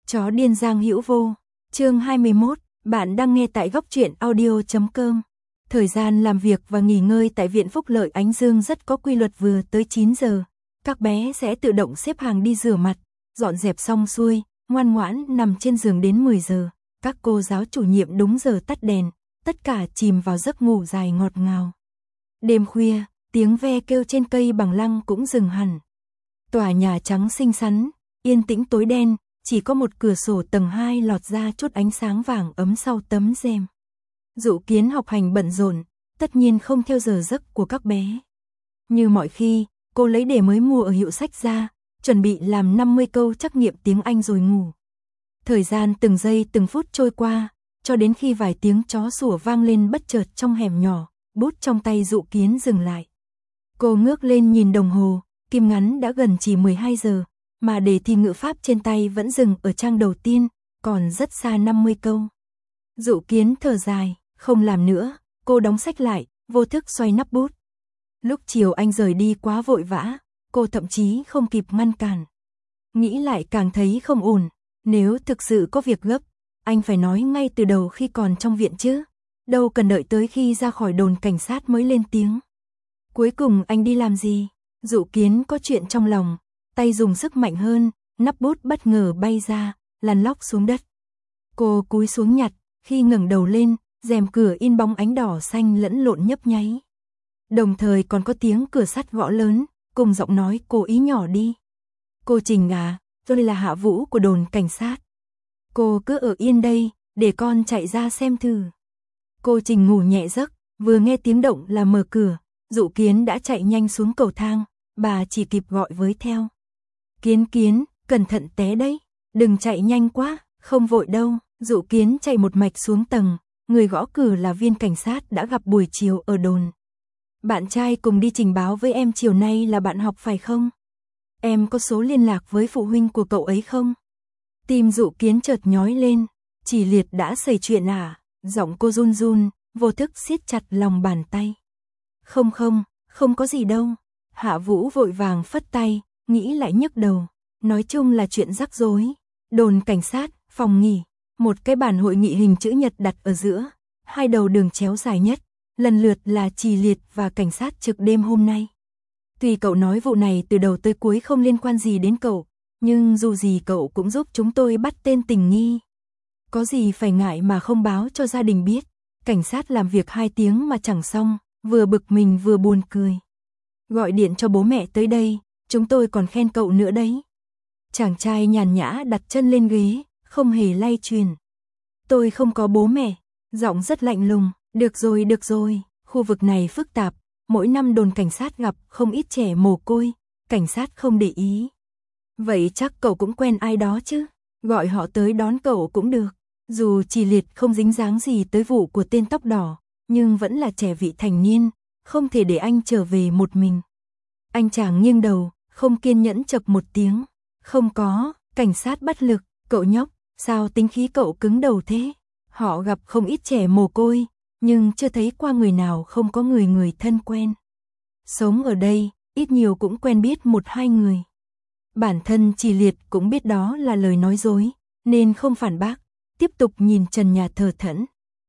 Chó điên Giang Hữu Vô, chương 21, bạn đang nghe tại góc truyện audio.com. Thời gian làm việc và nghỉ ngơi tại Viện Phúc Lợi Ánh Dương rất có quy luật, vừa tới 9 giờ. Các bé sẽ tự động xếp hàng đi rửa mặt, dọn dẹp xong xuôi, ngoan ngoãn nằm trên giường đến 10 giờ. Các cô giáo chủ nhiệm đúng giờ tắt đèn, tất cả chìm vào giấc ngủ dài ngọt ngào. Đêm khuya, tiếng ve kêu trên cây bằng lăng cũng dừng hẳn. Tòa nhà trắng xinh xắn, yên tĩnh tối đen, chỉ có một cửa sổ tầng 2 lọt ra chút ánh sáng vàng ấm sau tấm rèm. Dụ Kiến học hành bận rộn, tất nhiên không theo giờ giấc của các bé. Như mọi khi, cô lấy đề mới mua ở hiệu sách ra, chuẩn bị làm 50 câu trắc nghiệm tiếng Anh rồi ngủ. Thời gian từng giây từng phút trôi qua, cho đến khi vài tiếng chó sủa vang lên bất chợt trong hẻm nhỏ, bút trong tay Dụ Kiến dừng lại. Cô ngước lên nhìn đồng hồ, kim ngắn đã gần chỉ 12 giờ, mà đề thi ngữ pháp trên tay vẫn dừng ở trang đầu tiên, còn rất xa 50 câu. Dụ Kiến thở dài, không làm nữa, cô đóng sách lại, vô thức xoay nắp bút. Lúc chiều anh rời đi quá vội vã, cô thậm chí không kịp ngăn cản. Nghĩ lại càng thấy không ổn, nếu thực sự có việc gấp, anh phải nói ngay từ đầu khi còn trong viện chứ, đâu cần đợi tới khi ra khỏi đồn cảnh sát mới lên tiếng. Cuối cùng anh đi làm gì? Dụ Kiến có chuyện trong lòng, tay dùng sức mạnh hơn, nắp bút bất ngờ bay ra, lăn lóc xuống đất. Cô cúi xuống nhặt, khi ngẩng đầu lên, rèm cửa in bóng ánh đỏ xanh lẫn lộn nhấp nháy. Đồng thời còn có tiếng cửa sắt gõ lớn, cùng giọng nói cố ý nhỏ đi. Cô Trình à, tôi là Hạ Vũ của đồn cảnh sát. Cô cứ ở yên đây, để con chạy ra xem thử. Cô Trình ngủ nhẹ giấc, vừa nghe tiếng động là mở cửa, Dụ Kiến đã chạy nhanh xuống cầu thang, bà chỉ kịp gọi với theo. Kiến Kiến, cẩn thận té đấy, đừng chạy nhanh quá, không vội đâu. Dụ Kiến chạy một mạch xuống tầng, người gõ cửa là viên cảnh sát đã gặp buổi chiều ở đồn. Bạn trai cùng đi trình báo với em chiều nay là bạn học phải không? Em có số liên lạc với phụ huynh của cậu ấy không? Tim Dụ Kiến chợt nhói lên, Chỉ Liệt đã xảy chuyện à? Giọng cô run run, vô thức siết chặt lòng bàn tay. Không có gì đâu. Hạ Vũ vội vàng phất tay, nghĩ lại nhức đầu. Nói chung là chuyện rắc rối. Đồn cảnh sát, phòng nghỉ, một cái bàn hội nghị hình chữ nhật đặt ở giữa, hai đầu đường chéo dài nhất, lần lượt là Chỉ Liệt và cảnh sát trực đêm hôm nay. Tuy cậu nói vụ này từ đầu tới cuối không liên quan gì đến cậu, nhưng dù gì cậu cũng giúp chúng tôi bắt tên tình nghi. Có gì phải ngại mà không báo cho gia đình biết. Cảnh sát làm việc 2 tiếng mà chẳng xong, vừa bực mình vừa buồn cười. Gọi điện cho bố mẹ tới đây, chúng tôi còn khen cậu nữa đấy. Chàng trai nhàn nhã đặt chân lên ghế, không hề lay truyền. Tôi không có bố mẹ, giọng rất lạnh lùng. Được rồi, khu vực này phức tạp, mỗi năm đồn cảnh sát gặp không ít trẻ mồ côi, cảnh sát không để ý. Vậy chắc cậu cũng quen ai đó chứ, gọi họ tới đón cậu cũng được. Dù Chỉ Liệt không dính dáng gì tới vụ của tên tóc đỏ, nhưng vẫn là trẻ vị thành niên, không thể để anh trở về một mình. Anh chàng nghiêng đầu, không kiên nhẫn chập một tiếng. Không có, cảnh sát bắt lực, cậu nhóc, sao tính khí cậu cứng đầu thế? Họ gặp không ít trẻ mồ côi, nhưng chưa thấy qua người nào không có người thân quen. Sống ở đây, ít nhiều cũng quen biết 1-2 người. Bản thân Chỉ Liệt cũng biết đó là lời nói dối, nên không phản bác, tiếp tục nhìn trần nhà thờ thẫn.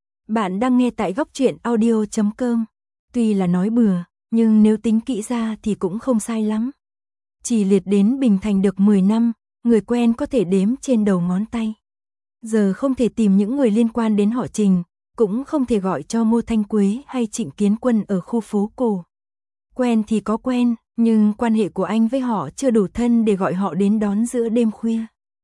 Bạn đang nghe tại góc truyện audio.com. Tuy là nói bừa, nhưng nếu tính kỹ ra thì cũng không sai lắm. Chỉ Liệt đến Bình Thành được 10 năm, người quen có thể đếm trên đầu ngón tay. Giờ không thể tìm những người liên quan đến họ Trình, cũng không thể gọi cho Ngô Thanh Quế hay Trịnh Kiến Quân ở khu phố cổ. Quen thì có quen, nhưng quan hệ của anh với họ chưa đủ thân để gọi họ đến đón giữa đêm khuya.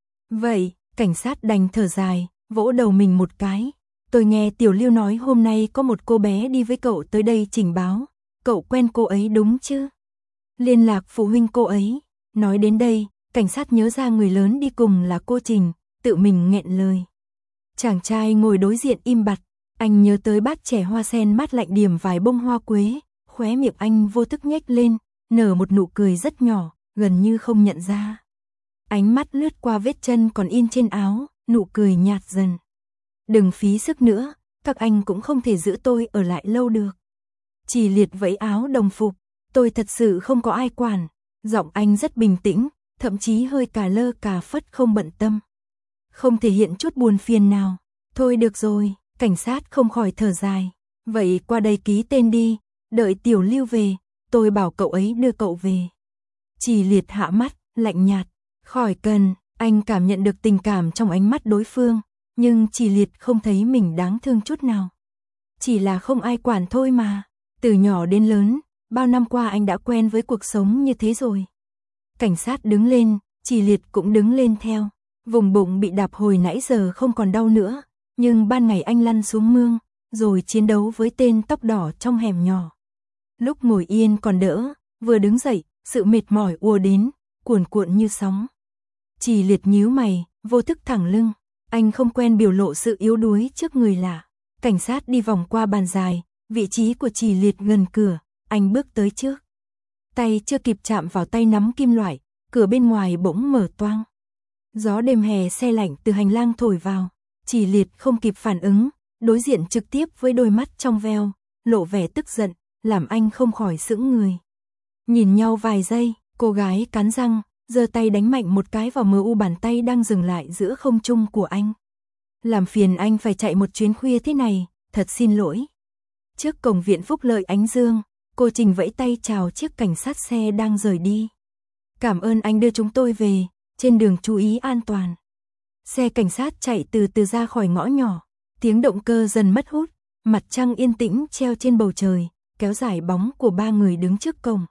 Vậy, cảnh sát đành thở dài, vỗ đầu mình một cái. Tôi nghe Tiểu Lưu nói hôm nay có một cô bé đi với cậu tới đây trình báo. Cậu quen cô ấy đúng chứ? Liên lạc phụ huynh cô ấy. Nói đến đây, cảnh sát nhớ ra người lớn đi cùng là cô Trình, tự mình nghẹn lời. Chàng trai ngồi đối diện im bặt, anh nhớ tới bát chè hoa sen mát lạnh điểm vài bông hoa quế, khóe miệng anh vô thức nhếch lên, nở một nụ cười rất nhỏ, gần như không nhận ra. Ánh mắt lướt qua vết chân còn in trên áo, nụ cười nhạt dần. Đừng phí sức nữa, các anh cũng không thể giữ tôi ở lại lâu được. Chỉ Liệt vẫy áo đồng phục, tôi thật sự không có ai quản. Giọng anh rất bình tĩnh, thậm chí hơi cà lơ cà phất không bận tâm. không thể hiện chút buồn phiền nào. Thôi được rồi, cảnh sát không khỏi thở dài. Vậy qua đây ký tên đi, đợi Tiểu Lưu về, tôi bảo cậu ấy đưa cậu về. Chỉ Liệt hạ mắt, lạnh nhạt. Khỏi cần, anh cảm nhận được tình cảm trong ánh mắt đối phương, nhưng Chỉ Liệt không thấy mình đáng thương chút nào. Chỉ là không ai quản thôi mà. Từ nhỏ đến lớn, bao năm qua anh đã quen với cuộc sống như thế rồi. Cảnh sát đứng lên, Chỉ Liệt cũng đứng lên theo. Vùng bụng bị đạp hồi nãy giờ không còn đau nữa, nhưng ban ngày anh lăn xuống mương, rồi chiến đấu với tên tóc đỏ trong hẻm nhỏ. Lúc ngồi yên còn đỡ, vừa đứng dậy, sự mệt mỏi ùa đến, cuồn cuộn như sóng. Chỉ Liệt nhíu mày, vô thức thẳng lưng. Anh không quen biểu lộ sự yếu đuối trước người lạ. Cảnh sát đi vòng qua bàn dài, vị trí của Chỉ Liệt gần cửa, anh bước tới trước. Tay chưa kịp chạm vào tay nắm kim loại, cửa bên ngoài bỗng mở toang. Gió đêm hè se lạnh từ hành lang thổi vào, Chỉ Liệt không kịp phản ứng, đối diện trực tiếp với đôi mắt trong veo, lộ vẻ tức giận, làm anh không khỏi sững người. Nhìn nhau vài giây, cô gái cắn răng, giơ tay đánh mạnh một cái vào mờ u bàn tay đang dừng lại giữa không trung của anh. Làm phiền anh phải chạy một chuyến khuya thế này, thật xin lỗi. Trước cổng viện Phúc Lợi Ánh Dương, cô Trình vẫy tay chào chiếc cảnh sát xe đang rời đi. Cảm ơn anh đưa chúng tôi về, trên đường chú ý an toàn. Xe cảnh sát chạy từ từ ra khỏi ngõ nhỏ, tiếng động cơ dần mất hút, mặt trăng yên tĩnh treo trên bầu trời, kéo dài bóng của ba người đứng trước cổng.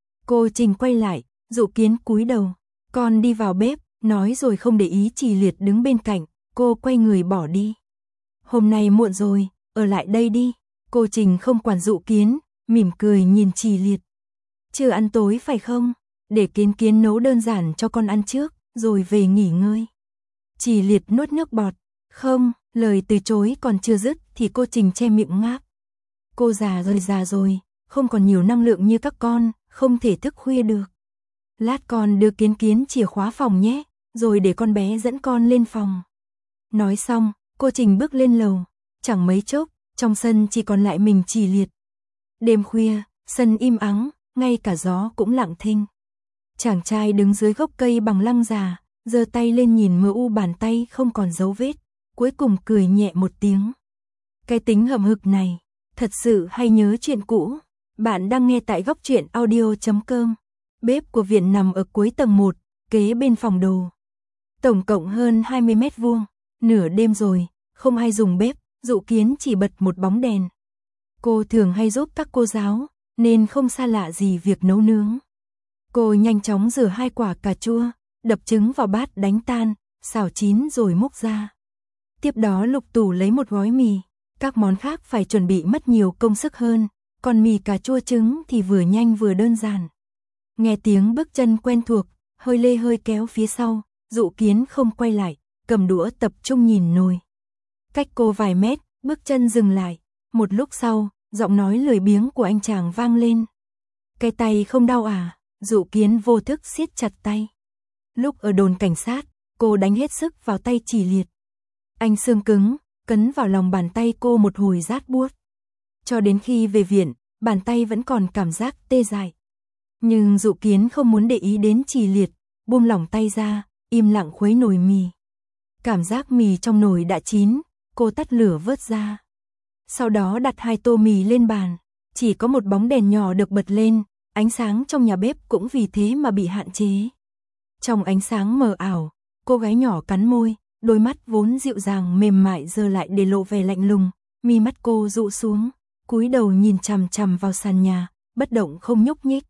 Cô Trình quay lại, Dụ Kiến cúi đầu, con đi vào bếp, nói rồi không để ý Chỉ Liệt đứng bên cạnh, cô quay người bỏ đi. Hôm nay muộn rồi, ở lại đây đi. Cô Trình không quản Dụ Kiến, mỉm cười nhìn Chỉ Liệt. Chưa ăn tối phải không? Để Kiến nấu đơn giản cho con ăn trước, rồi về nghỉ ngơi. Chỉ Liệt nuốt nước bọt. Không, lời từ chối còn chưa dứt thì cô Trình che miệng ngáp. Cô già rồi, không còn nhiều năng lượng như các con, không thể thức khuya được. Lát con đưa Kiến chìa khóa phòng nhé, rồi để con bé dẫn con lên phòng. Nói xong, cô Trình bước lên lầu. Chẳng mấy chốc, trong sân chỉ còn lại mình Chỉ Liệt. Đêm khuya, sân im ắng, ngay cả gió cũng lặng thinh. Chàng trai đứng dưới gốc cây bằng lăng già, giơ tay lên nhìn mờ u bàn tay không còn dấu vết, cuối cùng cười nhẹ một tiếng. Cái tính hậm hực này, thật sự hay nhớ chuyện cũ. Bạn đang nghe tại Góc Truyện Audio.com. Bếp của viện nằm ở cuối tầng 1, kế bên phòng đồ. Tổng cộng hơn 20 mét vuông. Nửa đêm rồi, không ai dùng bếp, Dụ Kiến chỉ bật một bóng đèn. Cô thường hay giúp các cô giáo, nên không xa lạ gì việc nấu nướng. Cô nhanh chóng rửa 2 quả cà chua, đập trứng vào bát đánh tan, xào chín rồi múc ra. Tiếp đó lục tủ lấy một gói mì. Các món khác phải chuẩn bị mất nhiều công sức hơn, còn mì cà chua trứng thì vừa nhanh vừa đơn giản. Nghe tiếng bước chân quen thuộc, hơi lê hơi kéo phía sau, Dụ Kiến không quay lại, cầm đũa tập trung nhìn nồi. Cách cô vài mét, bước chân dừng lại. Một lúc sau, giọng nói lười biếng của anh chàng vang lên. Cái tay không đau à? Dụ Kiến vô thức siết chặt tay. Lúc ở đồn cảnh sát, cô đánh hết sức vào tay Chỉ Liệt. Anh xương cứng, cấn vào lòng bàn tay cô một hồi rát buốt. Cho đến khi về viện, bàn tay vẫn còn cảm giác tê dại. Nhưng Dụ Kiến không muốn để ý đến Chỉ Liệt, buông lỏng tay ra, im lặng khuấy nồi mì. Cảm giác mì trong nồi đã chín, cô tắt lửa vớt ra. Sau đó đặt 2 tô mì lên bàn, chỉ có một bóng đèn nhỏ được bật lên, ánh sáng trong nhà bếp cũng vì thế mà bị hạn chế. Trong ánh sáng mờ ảo, cô gái nhỏ cắn môi, đôi mắt vốn dịu dàng mềm mại giờ lại để lộ vẻ lạnh lùng, mi mắt cô dụ xuống, cúi đầu nhìn chằm chằm vào sàn nhà, bất động không nhúc nhích.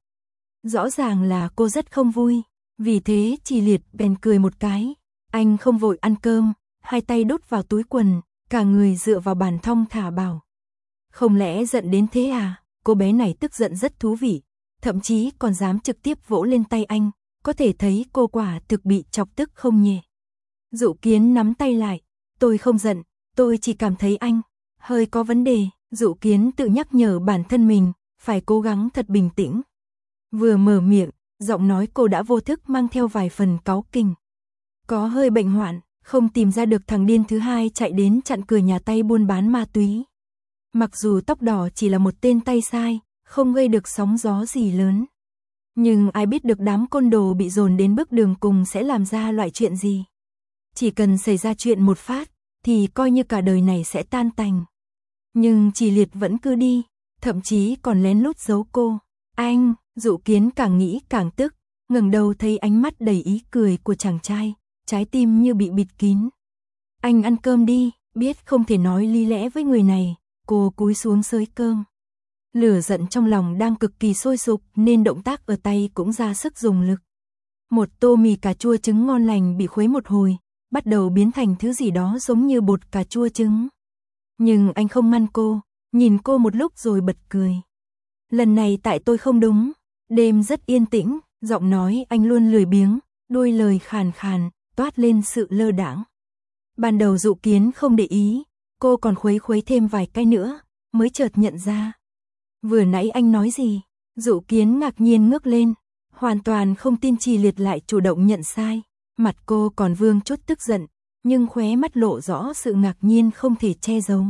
Rõ ràng là cô rất không vui, vì thế Chỉ Liệt bèn cười một cái. Anh không vội ăn cơm, 2 tay đút vào túi quần, cả người dựa vào bàn thong thả bảo. Không lẽ giận đến thế à? Cô bé này tức giận rất thú vị, thậm chí còn dám trực tiếp vỗ lên tay anh, có thể thấy cô quả thực bị chọc tức không nhẹ. Dụ Kiến nắm tay lại, tôi không giận, tôi chỉ cảm thấy anh hơi có vấn đề. Dụ Kiến tự nhắc nhở bản thân mình, phải cố gắng thật bình tĩnh. Vừa mở miệng, giọng nói cô đã vô thức mang theo vài phần cáu kỉnh. Có hơi bệnh hoạn, không tìm ra được thằng điên thứ hai chạy đến chặn cửa nhà tay buôn bán ma túy. Mặc dù tóc đỏ chỉ là một tên tay sai, không gây được sóng gió gì lớn. Nhưng ai biết được đám côn đồ bị dồn đến bước đường cùng sẽ làm ra loại chuyện gì. Chỉ cần xảy ra chuyện một phát, thì coi như cả đời này sẽ tan tành. Nhưng Trì Liệt vẫn cứ đi, thậm chí còn lén lút giấu cô. Anh, Dụ Kiến càng nghĩ càng tức, ngẩng đầu thấy ánh mắt đầy ý cười của chàng trai, trái tim như bị bịt kín. Anh ăn cơm đi, biết không thể nói lý lẽ với người này, cô cúi xuống xới cơm. Lửa giận trong lòng đang cực kỳ sôi sục nên động tác ở tay cũng ra sức dùng lực. Một tô mì cà chua trứng ngon lành bị khuấy một hồi, bắt đầu biến thành thứ gì đó giống như bột cà chua trứng. Nhưng anh không ngăn cô, nhìn cô một lúc rồi bật cười. Lần này tại tôi không đúng, đêm rất yên tĩnh, giọng nói anh luôn lười biếng, đôi lời khàn khàn, toát lên sự lơ đãng. Ban đầu Dụ Kiến không để ý, cô còn khuấy thêm vài cái nữa, mới chợt nhận ra. Vừa nãy anh nói gì? Dụ Kiến ngạc nhiên ngước lên, hoàn toàn không tin Trì Liệt lại chủ động nhận sai. Mặt cô còn vương chút tức giận, nhưng khóe mắt lộ rõ sự ngạc nhiên không thể che giấu.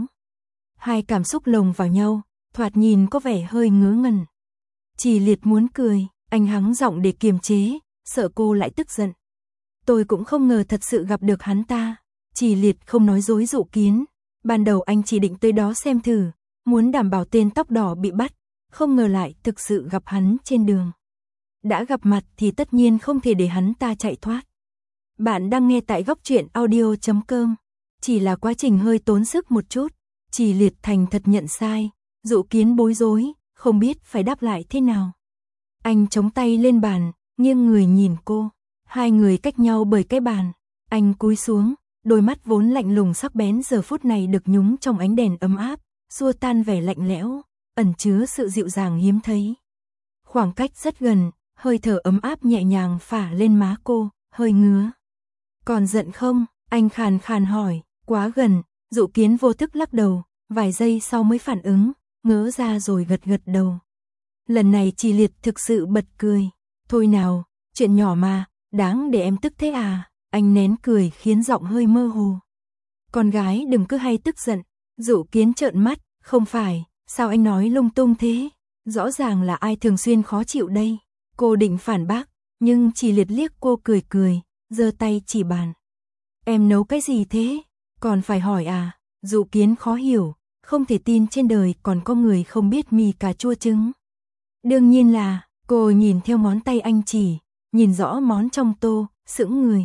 Hai cảm xúc lồng vào nhau, thoạt nhìn có vẻ hơi ngớ ngẩn. Trì Liệt muốn cười, anh hắng giọng để kiềm chế, sợ cô lại tức giận. Tôi cũng không ngờ thật sự gặp được hắn ta. Trì Liệt không nói dối Dụ Kiến. Ban đầu anh chỉ định tới đó xem thử, muốn đảm bảo tên tóc đỏ bị bắt, không ngờ lại thực sự gặp hắn trên đường. Đã gặp mặt thì tất nhiên không thể để hắn ta chạy thoát. Bạn đang nghe tại Góc Truyện Audio.com. Chỉ là quá trình hơi tốn sức một chút. Trì Liệt thành thật nhận sai, Dụ Kiến bối rối, không biết phải đáp lại thế nào. Anh chống tay lên bàn, nghiêng người nhìn cô. Hai người cách nhau bởi cái bàn. Anh cúi xuống, đôi mắt vốn lạnh lùng sắc bén giờ phút này được nhúng trong ánh đèn ấm áp, xua tan vẻ lạnh lẽo, ẩn chứa sự dịu dàng hiếm thấy. Khoảng cách rất gần, hơi thở ấm áp nhẹ nhàng phả lên má cô, hơi ngứa. Còn giận không? Anh khàn khàn hỏi. Quá gần. Dụ Kiến vô thức lắc đầu, vài giây sau mới phản ứng, ngớ ra rồi gật gật đầu. Lần này Trì Liệt thực sự bật cười. Thôi nào, chuyện nhỏ mà, đáng để em tức thế à? Anh nén cười khiến giọng hơi mơ hồ. Con gái đừng cứ hay tức giận. Dụ Kiến trợn mắt, không phải, sao anh nói lung tung thế? Rõ ràng là ai thường xuyên khó chịu đây. Cô định phản bác, nhưng Trì Liệt liếc cô cười cười, giơ tay chỉ bàn. Em nấu cái gì thế? Còn phải hỏi à? Dụ Kiến khó hiểu, không thể tin trên đời còn có người không biết mì cà chua trứng. Đương nhiên là, cô nhìn theo ngón tay anh chỉ, nhìn rõ món trong tô, sững người.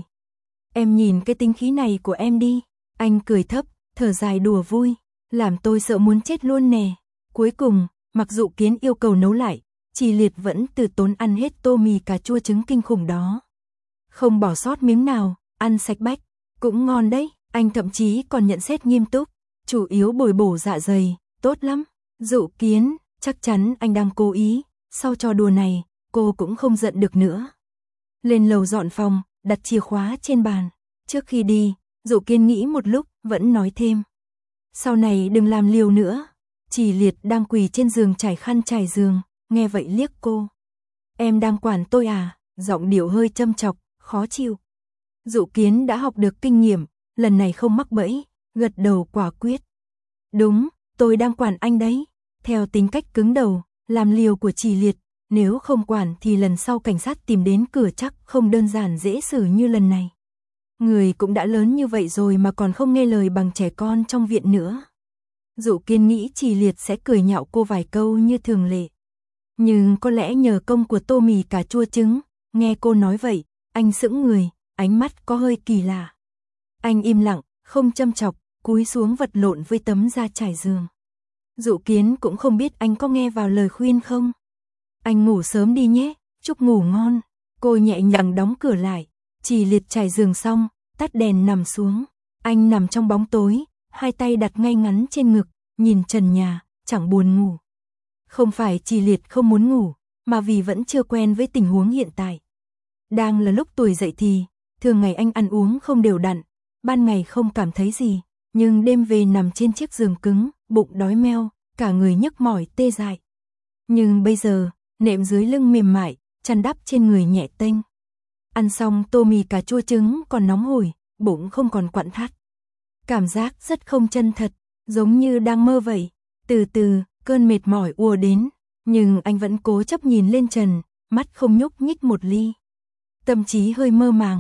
Em nhìn cái tính khí này của em đi. Anh cười thấp, thở dài đùa vui, làm tôi sợ muốn chết luôn nè. Cuối cùng, mặc Dụ Kiến yêu cầu nấu lại, Trì Liệt vẫn từ tốn ăn hết tô mì cà chua trứng kinh khủng đó. Không bỏ sót miếng nào, ăn sạch bách, cũng ngon đấy. Anh thậm chí còn nhận xét nghiêm túc, chủ yếu bồi bổ dạ dày, tốt lắm. Dụ Kiến, chắc chắn anh đang cố ý, sau trò đùa này, cô cũng không giận được nữa. Lên lầu dọn phòng, đặt chìa khóa trên bàn. Trước khi đi, Dụ Kiến nghĩ một lúc, vẫn nói thêm. Sau này đừng làm liều nữa. Trì Liệt đang quỳ trên giường trải khăn trải giường, nghe vậy liếc cô. Em đang quản tôi à? Giọng điệu hơi châm chọc, khó chịu. Dụ Kiến đã học được kinh nghiệm, lần này không mắc bẫy, gật đầu quả quyết. Đúng, tôi đang quản anh đấy. Theo tính cách cứng đầu, làm liều của Trì Liệt, nếu không quản thì lần sau cảnh sát tìm đến cửa chắc không đơn giản dễ xử như lần này. Người cũng đã lớn như vậy rồi mà còn không nghe lời bằng trẻ con trong viện nữa. Dụ Kiến nghĩ Trì Liệt sẽ cười nhạo cô vài câu như thường lệ. Nhưng có lẽ nhờ công của tô mì cà chua trứng, nghe cô nói vậy, anh sững người, ánh mắt có hơi kỳ lạ. Anh im lặng, không châm chọc, cúi xuống vật lộn với tấm da trải giường. Dụ Kiến cũng không biết anh có nghe vào lời khuyên không. Anh ngủ sớm đi nhé, chúc ngủ ngon. Cô nhẹ nhàng đóng cửa lại, Trì Liệt trải giường xong, tắt đèn nằm xuống. Anh nằm trong bóng tối, hai tay đặt ngay ngắn trên ngực, nhìn trần nhà, chẳng buồn ngủ. Không phải Trì Liệt không muốn ngủ, mà vì vẫn chưa quen với tình huống hiện tại. Đang là lúc tuổi dậy thì, thường ngày anh ăn uống không đều đặn, ban ngày không cảm thấy gì, nhưng đêm về nằm trên chiếc giường cứng, bụng đói meo, cả người nhức mỏi tê dại. Nhưng bây giờ, nệm dưới lưng mềm mại, chăn đắp trên người nhẹ tênh. Ăn xong tô mì cà chua trứng còn nóng hổi, bụng không còn quặn thắt. Cảm giác rất không chân thật, giống như đang mơ vậy. Từ từ, cơn mệt mỏi ùa đến, nhưng anh vẫn cố chấp nhìn lên trần, mắt không nhúc nhích một ly. Tâm trí hơi mơ màng,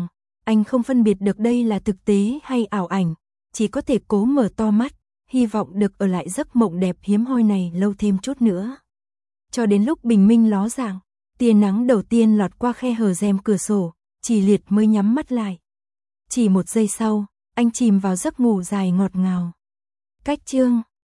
Anh không phân biệt được đây là thực tế hay ảo ảnh, chỉ có thể cố mở to mắt, hy vọng được ở lại giấc mộng đẹp hiếm hoi này lâu thêm chút nữa. Cho đến lúc bình minh ló dạng, tia nắng đầu tiên lọt qua khe hở rèm cửa sổ, Chỉ Liệt mới nhắm mắt lại. Chỉ một giây sau, anh chìm vào giấc ngủ dài ngọt ngào. Cách chương